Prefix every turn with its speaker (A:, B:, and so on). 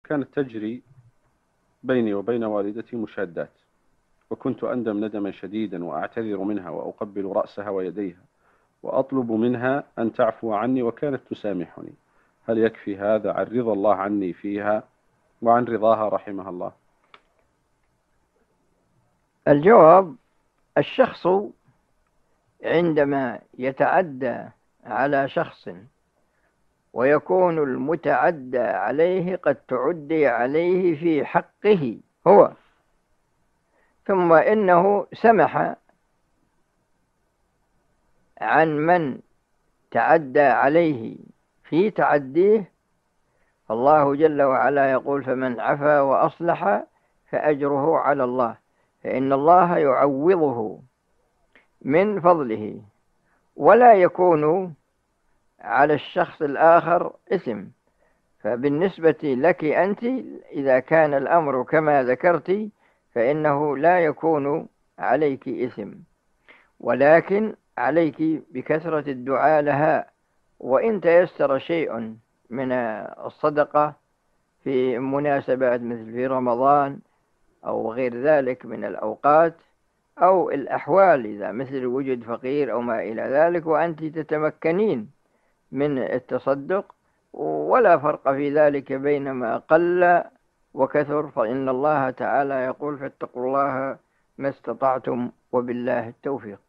A: كانت تجري بيني وبين والدتي مشادات، وكنت أندم ندما شديدا وأعتذر منها وأقبل رأسها ويديها وأطلب منها أن تعفو عني، وكانت تسامحني. هل يكفي هذا عن رضا الله عني فيها وعن رضاها رحمها الله؟
B: الجواب: الشخص عندما يتعدى على شخص ويكون المتعدى عليه قد تعدي عليه في حقه هو، ثم إنه سمح عن من تعدى عليه في تعديه، فالله جل وعلا يقول: فمن عفا وأصلح فأجره على الله، فإن الله يعوضه من فضله، ولا يكون على الشخص الآخر إثم. فبالنسبة لك أنت، إذا كان الأمر كما ذكرت، فإنه لا يكون عليك إثم، ولكن عليك بكثرة الدعاء لها. وإن تيسر شيء من الصدقة في مناسبات مثل في رمضان أو غير ذلك من الأوقات أو الأحوال، إذا مثل وجد فقير أو ما إلى ذلك، وأنت تتمكنين من التصدق، ولا فرق في ذلك بين ما قل وكثر، فإن الله تعالى يقول: فاتقوا الله ما استطعتم وبالله التوفيق.